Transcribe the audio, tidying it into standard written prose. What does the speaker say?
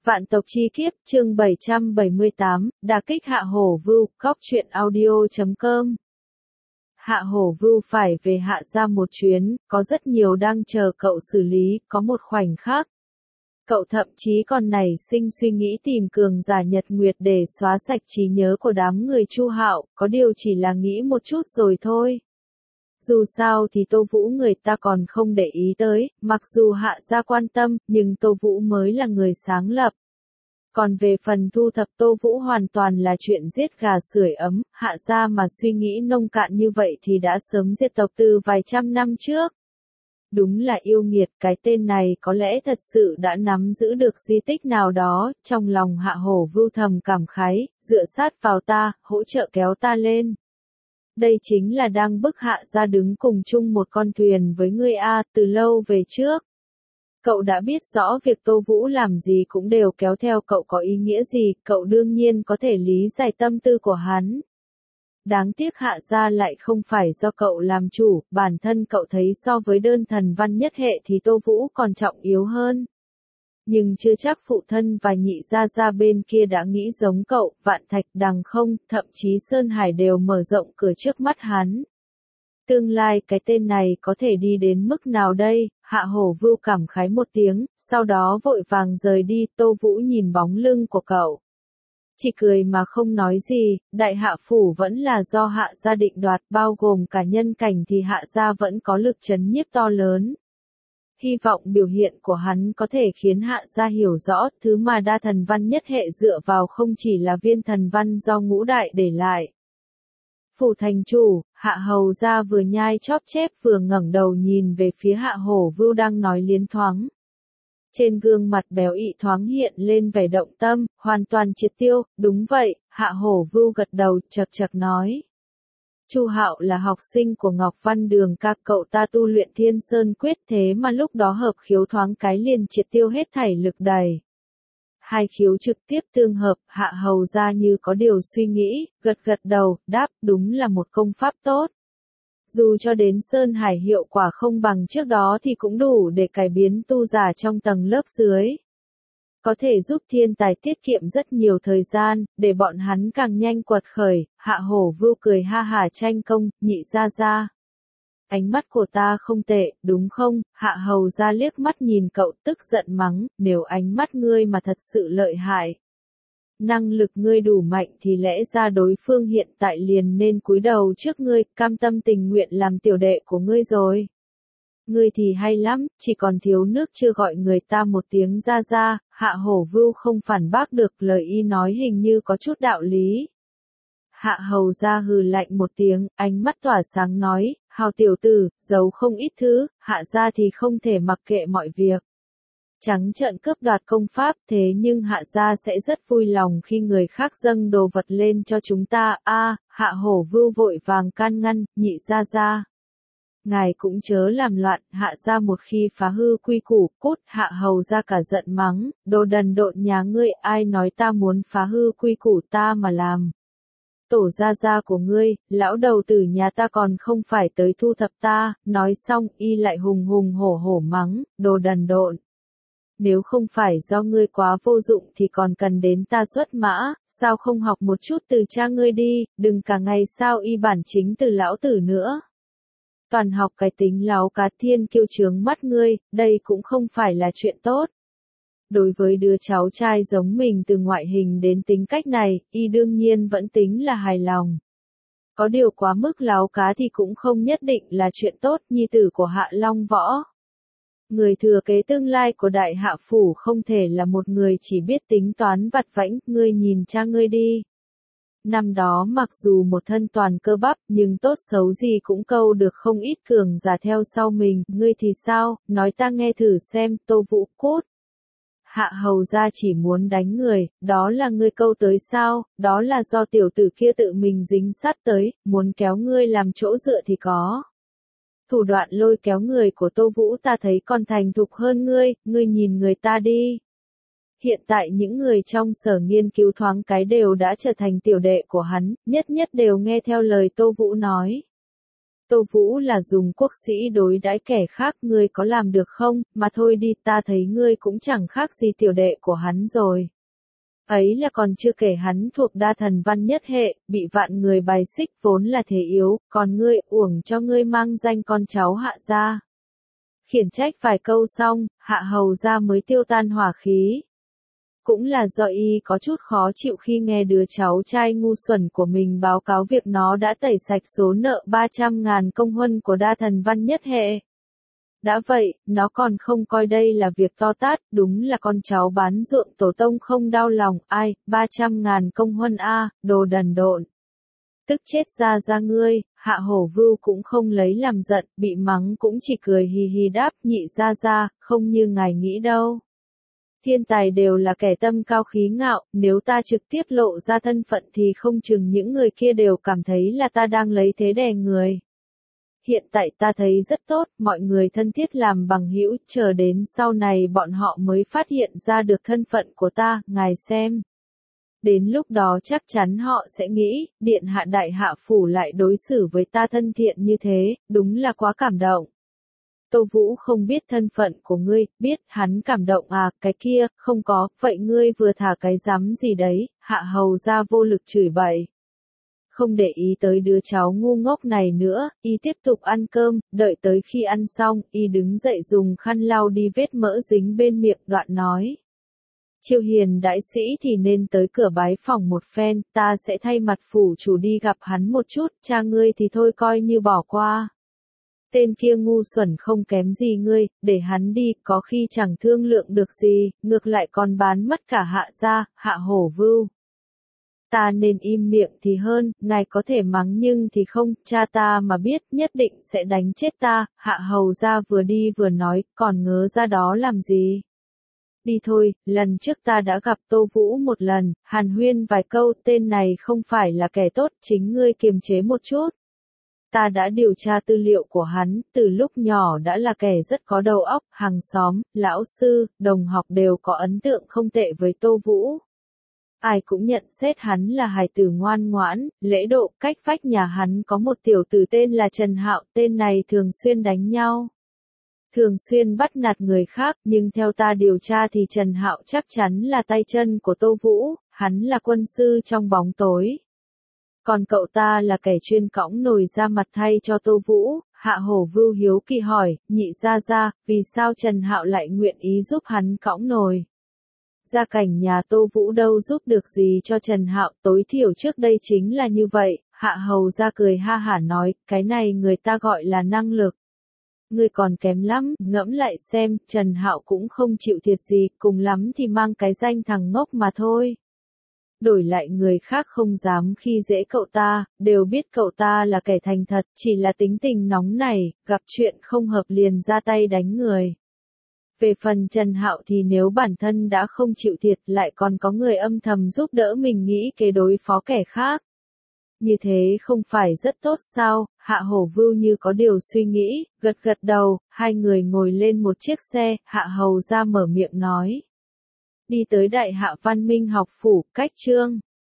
Vạn tộc chi kiếp, chương 778, đả kích Hạ Hổ Vưu, góc truyện audio.com. Hạ Hổ Vưu phải về Hạ gia một chuyến, có rất nhiều đang chờ cậu xử lý, có một khoảnh khắc. Cậu thậm chí còn nảy sinh suy nghĩ tìm cường giả Nhật Nguyệt để xóa sạch trí nhớ của đám người Chu Hạo, có điều chỉ là nghĩ một chút rồi thôi. Dù sao thì Tô Vũ người ta còn không để ý tới, mặc dù Hạ gia quan tâm, nhưng Tô Vũ mới là người sáng lập. Còn về phần thu thập Tô Vũ hoàn toàn là chuyện giết gà sưởi ấm, Hạ gia mà suy nghĩ nông cạn như vậy thì đã sớm diệt tộc từ vài trăm năm trước. Đúng là yêu nghiệt, cái tên này có lẽ thật sự đã nắm giữ được di tích nào đó, trong lòng Hạ Hổ Vưu thầm cảm khái, dựa sát vào ta, hỗ trợ kéo ta lên. Đây chính là đang bức Hạ gia đứng cùng chung một con thuyền với ngươi a, từ lâu về trước. Cậu đã biết rõ việc Tô Vũ làm gì cũng đều kéo theo cậu có ý nghĩa gì, cậu đương nhiên có thể lý giải tâm tư của hắn. Đáng tiếc Hạ gia lại không phải do cậu làm chủ, bản thân cậu thấy so với đơn thần văn nhất hệ thì Tô Vũ còn trọng yếu hơn. Nhưng chưa chắc phụ thân và nhị gia gia bên kia đã nghĩ giống cậu, Vạn Thạch Đằng không, thậm chí Sơn Hải đều mở rộng cửa trước mắt hắn. Tương lai cái tên này có thể đi đến mức nào đây? Hạ Hổ Vưu cảm khái một tiếng, sau đó vội vàng rời đi. Tô Vũ nhìn bóng lưng của cậu, chỉ cười mà không nói gì. Đại Hạ phủ vẫn là do Hạ gia định đoạt, bao gồm cả nhân cảnh thì Hạ gia vẫn có lực trấn nhiếp to lớn. Hy vọng biểu hiện của hắn có thể khiến Hạ gia hiểu rõ, thứ mà đa thần văn nhất hệ dựa vào không chỉ là viên thần văn do ngũ đại để lại. Phủ thành chủ, Hạ hầu gia vừa nhai chóp chép vừa ngẩng đầu nhìn về phía Hạ Hổ Vưu đang nói liến thoáng. Trên gương mặt béo ị thoáng hiện lên vẻ động tâm, hoàn toàn triệt tiêu. Đúng vậy, Hạ Hổ Vưu gật đầu, chậc chậc nói. Chu Hạo là học sinh của Ngọc Văn Đường ca, cậu ta tu luyện Thiên Sơn Quyết, thế mà lúc đó hợp khiếu thoáng cái liền triệt tiêu hết thảy lực đẩy. Hai khiếu trực tiếp tương hợp, Hạ hầu gia như có điều suy nghĩ, gật gật đầu, đáp, đúng là một công pháp tốt. Dù cho đến Sơn Hải hiệu quả không bằng trước đó thì cũng đủ để cải biến tu giả trong tầng lớp dưới. Có thể giúp thiên tài tiết kiệm rất nhiều thời gian, để bọn hắn càng nhanh quật khởi. Hạ Hổ Vưu cười ha hả, tranh công, nhị gia gia. Ánh mắt của ta không tệ, đúng không? Hạ hầu gia liếc mắt nhìn cậu, tức giận mắng, nếu ánh mắt ngươi mà thật sự lợi hại, năng lực ngươi đủ mạnh thì lẽ ra đối phương hiện tại liền nên cúi đầu trước ngươi, cam tâm tình nguyện làm tiểu đệ của ngươi rồi. Ngươi thì hay lắm, chỉ còn thiếu nước chưa gọi người ta một tiếng ra ra. Hạ Hổ Vưu không phản bác được, lời y nói hình như có chút đạo lý. Hạ hầu gia hừ lạnh một tiếng, ánh mắt tỏa sáng nói, hào tiểu tử, giấu không ít thứ, Hạ gia thì không thể mặc kệ mọi việc. Trắng trợn cướp đoạt công pháp, thế nhưng Hạ gia sẽ rất vui lòng khi người khác dâng đồ vật lên cho chúng ta. Hạ Hổ Vưu vội vàng can ngăn, nhị gia gia. Ngài cũng chớ làm loạn, Hạ gia một khi phá hư quy củ, cút. Hạ hầu gia cả giận mắng, đồ đần độn nhà ngươi, ai nói ta muốn phá hư quy củ ta mà làm. Tổ gia gia của ngươi, lão đầu tử nhà ta còn không phải tới thu thập ta. Nói xong y lại hùng hùng hổ hổ mắng, đồ đần độn. Nếu không phải do ngươi quá vô dụng thì còn cần đến ta xuất mã, sao không học một chút từ cha ngươi đi, đừng cả ngày sao y bản chính từ lão tử nữa. Toàn học cái tính láo cá thiên kiêu chướng mắt ngươi, đây cũng không phải là chuyện tốt. Đối với đứa cháu trai giống mình từ ngoại hình đến tính cách này, y đương nhiên vẫn tính là hài lòng. Có điều quá mức láo cá thì cũng không nhất định là chuyện tốt, nhi tử của Hạ Long Võ. Người thừa kế tương lai của Đại Hạ phủ không thể là một người chỉ biết tính toán vặt vãnh, ngươi nhìn cha ngươi đi. Năm đó mặc dù một thân toàn cơ bắp, nhưng tốt xấu gì cũng câu được không ít cường giả theo sau mình, ngươi thì sao, nói ta nghe thử xem. Tô Vũ cút. Hạ hầu gia chỉ muốn đánh người, đó là ngươi câu tới sao, đó là do tiểu tử kia tự mình dính sát tới, muốn kéo ngươi làm chỗ dựa thì có. Thủ đoạn lôi kéo người của Tô Vũ ta thấy còn thành thục hơn ngươi nhìn người ta đi. Hiện tại những người trong sở nghiên cứu thoáng cái đều đã trở thành tiểu đệ của hắn, nhất nhất đều nghe theo lời Tô Vũ nói. Tô Vũ là dùng quốc sĩ đối đãi kẻ khác, ngươi có làm được không, mà thôi đi, ta thấy ngươi cũng chẳng khác gì tiểu đệ của hắn rồi. Ấy là còn chưa kể hắn thuộc đa thần văn nhất hệ, bị vạn người bài xích vốn là thế yếu, còn ngươi, uổng cho ngươi mang danh con cháu Hạ gia. Khiển trách vài câu xong, Hạ hầu gia mới tiêu tan hỏa khí. Cũng là do y có chút khó chịu khi nghe đứa cháu trai ngu xuẩn của mình báo cáo việc nó đã tẩy sạch số nợ 300.000 công huân của đa thần văn nhất hệ. Đã vậy, nó còn không coi đây là việc to tát, đúng là con cháu bán ruộng tổ tông không đau lòng, ai, 300.000 công huân a, đồ đần độn. Tức chết ra ngươi, Hạ Hổ Vưu cũng không lấy làm giận, bị mắng cũng chỉ cười hì hì đáp, nhị ra, không như ngài nghĩ đâu. Thiên tài đều là kẻ tâm cao khí ngạo, nếu ta trực tiếp lộ ra thân phận thì không chừng những người kia đều cảm thấy là ta đang lấy thế đè người. Hiện tại ta thấy rất tốt, mọi người thân thiết làm bằng hữu, chờ đến sau này bọn họ mới phát hiện ra được thân phận của ta, ngài xem. Đến lúc đó chắc chắn họ sẽ nghĩ, điện hạ đại hạ phủ lại đối xử với ta thân thiện như thế, đúng là quá cảm động. Tô Vũ không biết thân phận của ngươi, biết hắn cảm động à, cái kia, không có, vậy ngươi vừa thả cái rắm gì đấy, Hạ hầu ra vô lực chửi bậy. Không để ý tới đứa cháu ngu ngốc này nữa, y tiếp tục ăn cơm, đợi tới khi ăn xong, y đứng dậy dùng khăn lau đi vết mỡ dính bên miệng, đoạn nói. Chiêu hiền đại sĩ thì nên tới cửa bái phòng một phen, ta sẽ thay mặt phủ chủ đi gặp hắn một chút, cha ngươi thì thôi coi như bỏ qua. Tên kia ngu xuẩn không kém gì ngươi, để hắn đi, có khi chẳng thương lượng được gì, ngược lại còn bán mất cả Hạ gia, Hạ Hổ Vưu. Ta nên im miệng thì hơn, ngài có thể mắng nhưng thì không, cha ta mà biết nhất định sẽ đánh chết ta, Hạ hầu gia vừa đi vừa nói, còn ngớ ra đó làm gì. Đi thôi, lần trước ta đã gặp Tô Vũ một lần, hàn huyên vài câu, tên này không phải là kẻ tốt, chính ngươi kiềm chế một chút. Ta đã điều tra tư liệu của hắn, từ lúc nhỏ đã là kẻ rất có đầu óc, hàng xóm, lão sư, đồng học đều có ấn tượng không tệ với Tô Vũ. Ai cũng nhận xét hắn là hài tử ngoan ngoãn, lễ độ, cách vách nhà hắn có một tiểu tử tên là Trần Hạo, tên này thường xuyên đánh nhau. Thường xuyên bắt nạt người khác, nhưng theo ta điều tra thì Trần Hạo chắc chắn là tay chân của Tô Vũ, hắn là quân sư trong bóng tối. Còn cậu ta là kẻ chuyên cõng nồi ra mặt thay cho Tô Vũ, Hạ Hổ Vưu hiếu kỳ hỏi, nhị ra, vì sao Trần Hạo lại nguyện ý giúp hắn cõng nồi? Gia cảnh nhà Tô Vũ đâu giúp được gì cho Trần Hạo, tối thiểu trước đây chính là như vậy, Hạ Hầu ra cười ha hả nói, cái này người ta gọi là năng lực. Ngươi còn kém lắm, ngẫm lại xem, Trần Hạo cũng không chịu thiệt gì, cùng lắm thì mang cái danh thằng ngốc mà thôi. Đổi lại người khác không dám khi dễ cậu ta, đều biết cậu ta là kẻ thành thật, chỉ là tính tình nóng này, gặp chuyện không hợp liền ra tay đánh người. Về phần Trần Hạo thì nếu bản thân đã không chịu thiệt lại còn có người âm thầm giúp đỡ mình nghĩ kế đối phó kẻ khác. Như thế không phải rất tốt sao, Hạ Hổ Vưu như có điều suy nghĩ, gật đầu, hai người ngồi lên một chiếc xe, Hạ Hầu ra mở miệng nói. Đi tới Đại Hạ Văn Minh học phủ, cách chương